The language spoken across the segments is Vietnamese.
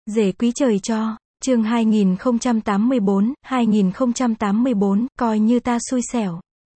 Rể quý trời cho, chương 2084, coi như ta xui xẻo.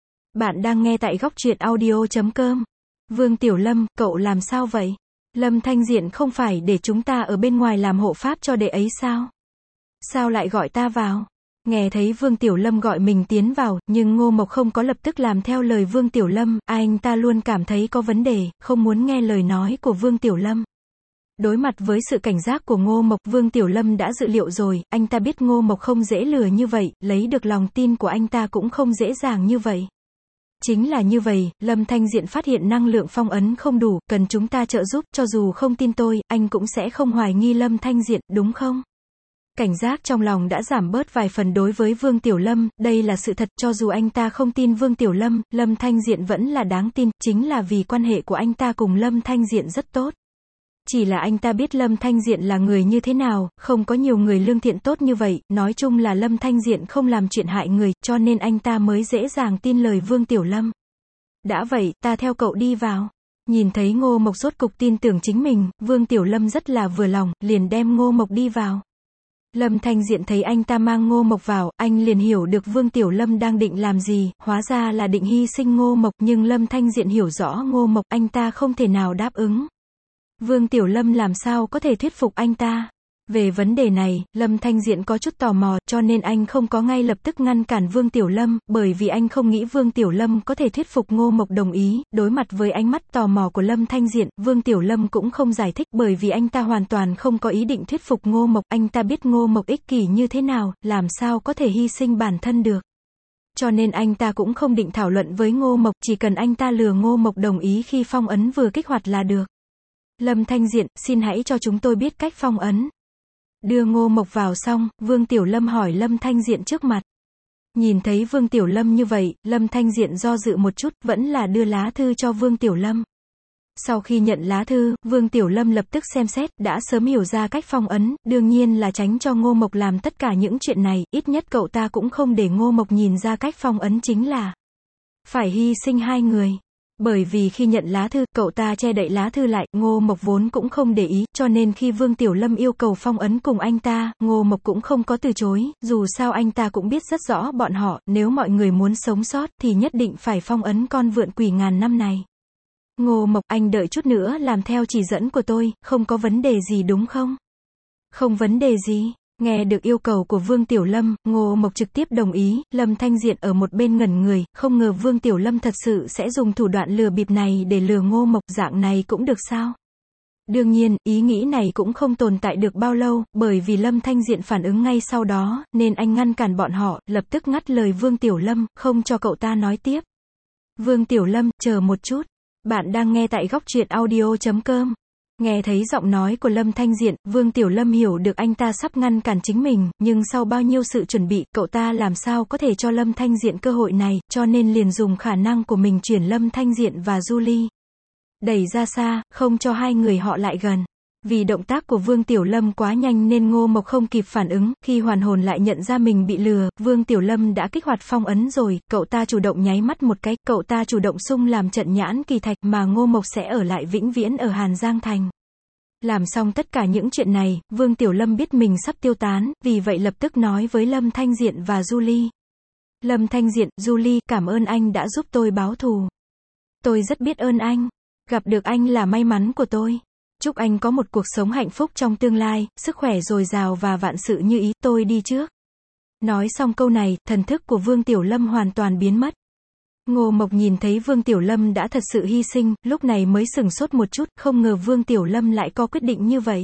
Bạn đang nghe tại góc truyện audio.com. Vương Tiểu Lâm, cậu làm sao vậy? Lâm Thanh Diện không phải để chúng ta ở bên ngoài làm hộ pháp cho đệ ấy sao? Sao lại gọi ta vào? Nghe thấy Vương Tiểu Lâm gọi mình tiến vào, nhưng Ngô Mộc không có lập tức làm theo lời Vương Tiểu Lâm, anh ta luôn cảm thấy có vấn đề, không muốn nghe lời nói của Vương Tiểu Lâm. Đối mặt với sự cảnh giác của Ngô Mộc, Vương Tiểu Lâm đã dự liệu rồi, anh ta biết Ngô Mộc không dễ lừa như vậy, lấy được lòng tin của anh ta cũng không dễ dàng như vậy. Chính là như vậy, Lâm Thanh Diện phát hiện năng lượng phong ấn không đủ, cần chúng ta trợ giúp, cho dù không tin tôi, anh cũng sẽ không hoài nghi Lâm Thanh Diện, đúng không? Cảnh giác trong lòng đã giảm bớt vài phần đối với Vương Tiểu Lâm, đây là sự thật, cho dù anh ta không tin Vương Tiểu Lâm, Lâm Thanh Diện vẫn là đáng tin, chính là vì quan hệ của anh ta cùng Lâm Thanh Diện rất tốt. Chỉ là anh ta biết Lâm Thanh Diện là người như thế nào, không có nhiều người lương thiện tốt như vậy, nói chung là Lâm Thanh Diện không làm chuyện hại người, cho nên anh ta mới dễ dàng tin lời Vương Tiểu Lâm. Đã vậy, ta theo cậu đi vào. Nhìn thấy Ngô Mộc rốt cục tin tưởng chính mình, Vương Tiểu Lâm rất là vừa lòng, liền đem Ngô Mộc đi vào. Lâm Thanh Diện thấy anh ta mang Ngô Mộc vào, anh liền hiểu được Vương Tiểu Lâm đang định làm gì, hóa ra là định hy sinh Ngô Mộc, nhưng Lâm Thanh Diện hiểu rõ Ngô Mộc, anh ta không thể nào đáp ứng. Vương Tiểu Lâm làm sao có thể thuyết phục anh ta? Về vấn đề này, Lâm Thanh Diện có chút tò mò, cho nên anh không có ngay lập tức ngăn cản Vương Tiểu Lâm, bởi vì anh không nghĩ Vương Tiểu Lâm có thể thuyết phục Ngô Mộc đồng ý. Đối mặt với ánh mắt tò mò của Lâm Thanh Diện, Vương Tiểu Lâm cũng không giải thích, bởi vì anh ta hoàn toàn không có ý định thuyết phục Ngô Mộc, anh ta biết Ngô Mộc ích kỷ như thế nào, làm sao có thể hy sinh bản thân được. Cho nên anh ta cũng không định thảo luận với Ngô Mộc, chỉ cần anh ta lừa Ngô Mộc đồng ý khi phong ấn vừa kích hoạt là được. Lâm Thanh Diện, xin hãy cho chúng tôi biết cách phong ấn. Đưa Ngô Mộc vào xong, Vương Tiểu Lâm hỏi Lâm Thanh Diện trước mặt. Nhìn thấy Vương Tiểu Lâm như vậy, Lâm Thanh Diện do dự một chút, vẫn là đưa lá thư cho Vương Tiểu Lâm. Sau khi nhận lá thư, Vương Tiểu Lâm lập tức xem xét, đã sớm hiểu ra cách phong ấn, đương nhiên là tránh cho Ngô Mộc làm tất cả những chuyện này, ít nhất cậu ta cũng không để Ngô Mộc nhìn ra cách phong ấn chính là phải hy sinh hai người. Bởi vì khi nhận lá thư, cậu ta che đậy lá thư lại, Ngô Mộc vốn cũng không để ý, cho nên khi Vương Tiểu Lâm yêu cầu phong ấn cùng anh ta, Ngô Mộc cũng không có từ chối, dù sao anh ta cũng biết rất rõ bọn họ, nếu mọi người muốn sống sót, thì nhất định phải phong ấn con vượn quỷ ngàn năm này. Ngô Mộc, anh đợi chút nữa làm theo chỉ dẫn của tôi, không có vấn đề gì đúng không? Không vấn đề gì. Nghe được yêu cầu của Vương Tiểu Lâm, Ngô Mộc trực tiếp đồng ý, Lâm Thanh Diện ở một bên ngẩn người, không ngờ Vương Tiểu Lâm thật sự sẽ dùng thủ đoạn lừa bịp này để lừa Ngô Mộc, dạng này cũng được sao? Đương nhiên, ý nghĩ này cũng không tồn tại được bao lâu, bởi vì Lâm Thanh Diện phản ứng ngay sau đó, nên anh ngăn cản bọn họ, lập tức ngắt lời Vương Tiểu Lâm, không cho cậu ta nói tiếp. Vương Tiểu Lâm, chờ một chút, bạn đang nghe tại góc truyện audio.com. Nghe thấy giọng nói của Lâm Thanh Diện, Vương Tiểu Lâm hiểu được anh ta sắp ngăn cản chính mình, nhưng sau bao nhiêu sự chuẩn bị, cậu ta làm sao có thể cho Lâm Thanh Diện cơ hội này, cho nên liền dùng khả năng của mình chuyển Lâm Thanh Diện và Julie đẩy ra xa, không cho hai người họ lại gần. Vì động tác của Vương Tiểu Lâm quá nhanh nên Ngô Mộc không kịp phản ứng, khi hoàn hồn lại nhận ra mình bị lừa, Vương Tiểu Lâm đã kích hoạt phong ấn rồi, cậu ta chủ động nháy mắt một cái, cậu ta chủ động xung làm trận nhãn kỳ thạch mà Ngô Mộc sẽ ở lại vĩnh viễn ở Hàn Giang Thành. Làm xong tất cả những chuyện này, Vương Tiểu Lâm biết mình sắp tiêu tán, vì vậy lập tức nói với Lâm Thanh Diện và Julie. Lâm Thanh Diện, Julie, cảm ơn anh đã giúp tôi báo thù. Tôi rất biết ơn anh. Gặp được anh là may mắn của tôi. Chúc anh có một cuộc sống hạnh phúc trong tương lai, sức khỏe dồi dào và vạn sự như ý, tôi đi trước. Nói xong câu này, thần thức của Vương Tiểu Lâm hoàn toàn biến mất. Ngô Mộc nhìn thấy Vương Tiểu Lâm đã thật sự hy sinh, lúc này mới sửng sốt một chút, không ngờ Vương Tiểu Lâm lại có quyết định như vậy.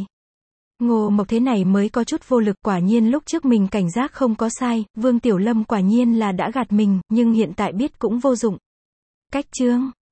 Ngô Mộc thế này mới có chút vô lực, quả nhiên lúc trước mình cảnh giác không có sai, Vương Tiểu Lâm quả nhiên là đã gạt mình, nhưng hiện tại biết cũng vô dụng. Cách chương